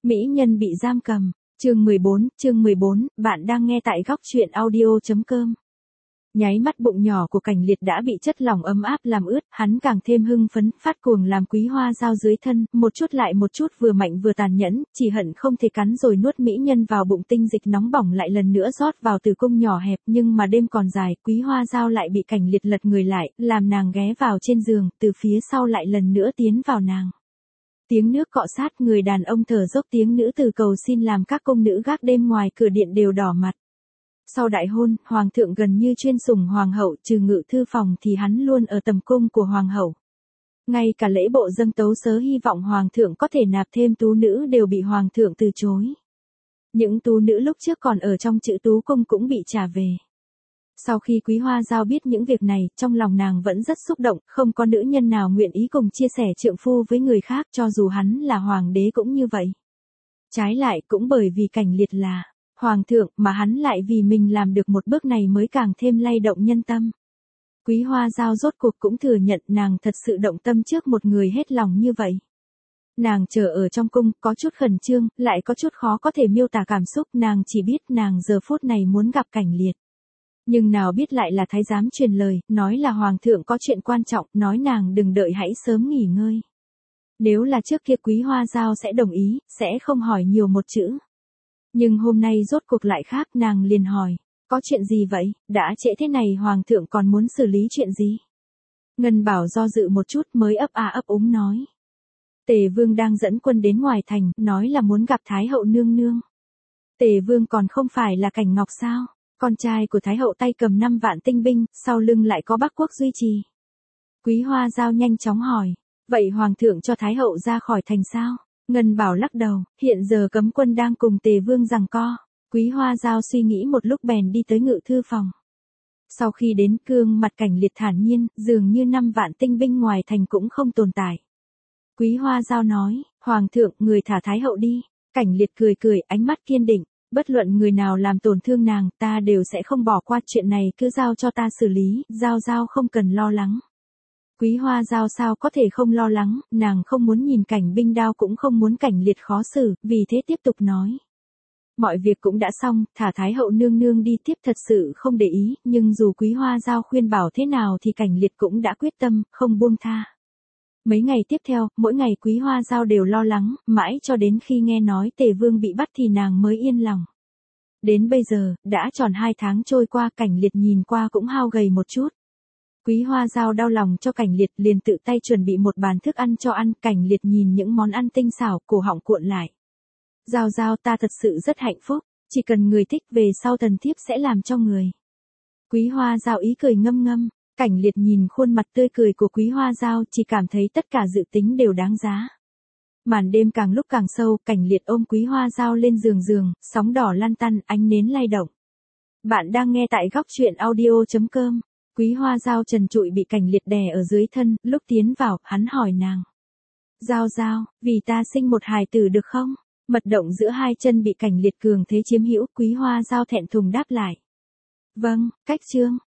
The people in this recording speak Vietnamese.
Mỹ nhân bị giam cầm. Chương 14, bạn đang nghe tại góc truyện audio.com. Nháy mắt bụng nhỏ của Cảnh Liệt đã bị chất lỏng ấm áp làm ướt, hắn càng thêm hưng phấn, phát cuồng làm Quý Hoa Dao dưới thân, một chút lại một chút vừa mạnh vừa tàn nhẫn, chỉ hận không thể cắn rồi nuốt mỹ nhân vào bụng. Tinh dịch nóng bỏng lại lần nữa rót vào tử cung nhỏ hẹp, nhưng mà đêm còn dài, Quý Hoa Dao lại bị Cảnh Liệt lật người lại, làm nàng ghé vào trên giường, từ phía sau lại lần nữa tiến vào nàng. Tiếng nước cọ sát, người đàn ông thở dốc, tiếng nữ tử cầu xin làm các cung nữ gác đêm ngoài cửa điện đều đỏ mặt. Sau đại hôn, hoàng thượng gần như chuyên sủng hoàng hậu, trừ ngự thư phòng thì hắn luôn ở tầm cung của hoàng hậu. Ngay cả lễ bộ dâng tấu sớ hy vọng hoàng thượng có thể nạp thêm tú nữ đều bị hoàng thượng từ chối. Những tú nữ lúc trước còn ở trong chữ tú cung cũng bị trả về. Sau khi Quý Hoa Dao biết những việc này, trong lòng nàng vẫn rất xúc động, không có nữ nhân nào nguyện ý cùng chia sẻ trượng phu với người khác, cho dù hắn là hoàng đế cũng như vậy. Trái lại, cũng bởi vì Cảnh Liệt là hoàng thượng mà hắn lại vì mình làm được một bước này mới càng thêm lay động nhân tâm. Quý Hoa Dao rốt cuộc cũng thừa nhận nàng thật sự động tâm trước một người hết lòng như vậy. Nàng chờ ở trong cung, có chút khẩn trương, lại có chút khó có thể miêu tả cảm xúc, nàng chỉ biết nàng giờ phút này muốn gặp Cảnh Liệt. Nhưng nào biết lại là thái giám truyền lời, nói là hoàng thượng có chuyện quan trọng, nói nàng đừng đợi, hãy sớm nghỉ ngơi. Nếu là trước kia Quý Hoa Dao sẽ đồng ý, sẽ không hỏi nhiều một chữ. Nhưng hôm nay rốt cuộc lại khác, nàng liền hỏi, có chuyện gì vậy, đã trễ thế này hoàng thượng còn muốn xử lý chuyện gì? Ngân Bảo do dự một chút mới ấp a ấp úng nói. Tề Vương đang dẫn quân đến ngoài thành, nói là muốn gặp Thái hậu nương nương. Tề Vương còn không phải là Cảnh Ngọc sao? Con trai của Thái hậu tay cầm 5 vạn tinh binh, sau lưng lại có Bắc quốc duy trì. Quý Hoa Dao nhanh chóng hỏi, vậy hoàng thượng cho Thái hậu ra khỏi thành sao? Ngân Bảo lắc đầu, hiện giờ cấm quân đang cùng Tề Vương giằng co. Quý Hoa Dao suy nghĩ một lúc bèn đi tới ngự thư phòng. Sau khi đến, gương mặt Cảnh Liệt thản nhiên, dường như 5 vạn tinh binh ngoài thành cũng không tồn tại. Quý Hoa Dao nói, hoàng thượng, người thả Thái hậu đi. Cảnh Liệt cười cười, ánh mắt kiên định. Bất luận người nào làm tổn thương nàng, ta đều sẽ không bỏ qua, chuyện này cứ giao cho ta xử lý, Dao không cần lo lắng. Quý Hoa Dao sao có thể không lo lắng, nàng không muốn nhìn cảnh binh đao, cũng không muốn Cảnh Liệt khó xử, vì thế tiếp tục nói. Mọi việc cũng đã xong, thả Thái hậu nương nương đi tiếp thật sự không để ý, nhưng dù Quý Hoa Dao khuyên bảo thế nào thì Cảnh Liệt cũng đã quyết tâm, không buông tha. Mấy ngày tiếp theo, mỗi ngày Quý Hoa Dao đều lo lắng, mãi cho đến khi nghe nói Tề Vương bị bắt thì nàng mới yên lòng. Đến bây giờ, đã tròn 2 tháng trôi qua, Cảnh Liệt nhìn qua cũng hao gầy một chút. Quý Hoa Dao đau lòng cho Cảnh Liệt, liền tự tay chuẩn bị một bàn thức ăn cho ăn. Cảnh Liệt nhìn những món ăn tinh xảo, cổ họng cuộn lại. Dao, ta thật sự rất hạnh phúc, chỉ cần người thích, về sau thần thiếp sẽ làm cho người. Quý Hoa Dao ý cười ngâm ngâm. Cảnh Liệt nhìn khuôn mặt tươi cười của Quý Hoa Dao, chỉ cảm thấy tất cả dự tính đều đáng giá. Màn đêm càng lúc càng sâu, Cảnh Liệt ôm Quý Hoa Dao lên giường, sóng đỏ lăn tăn, ánh nến lay động. Bạn đang nghe tại góc truyện audio.com. Quý Hoa Dao trần trụi bị Cảnh Liệt đè ở dưới thân, lúc tiến vào, hắn hỏi nàng. Dao, vì ta sinh một hài tử được không? Mật động giữa hai chân bị Cảnh Liệt cường thế chiếm hữu, Quý Hoa Dao thẹn thùng đáp lại. Vâng, cách chương.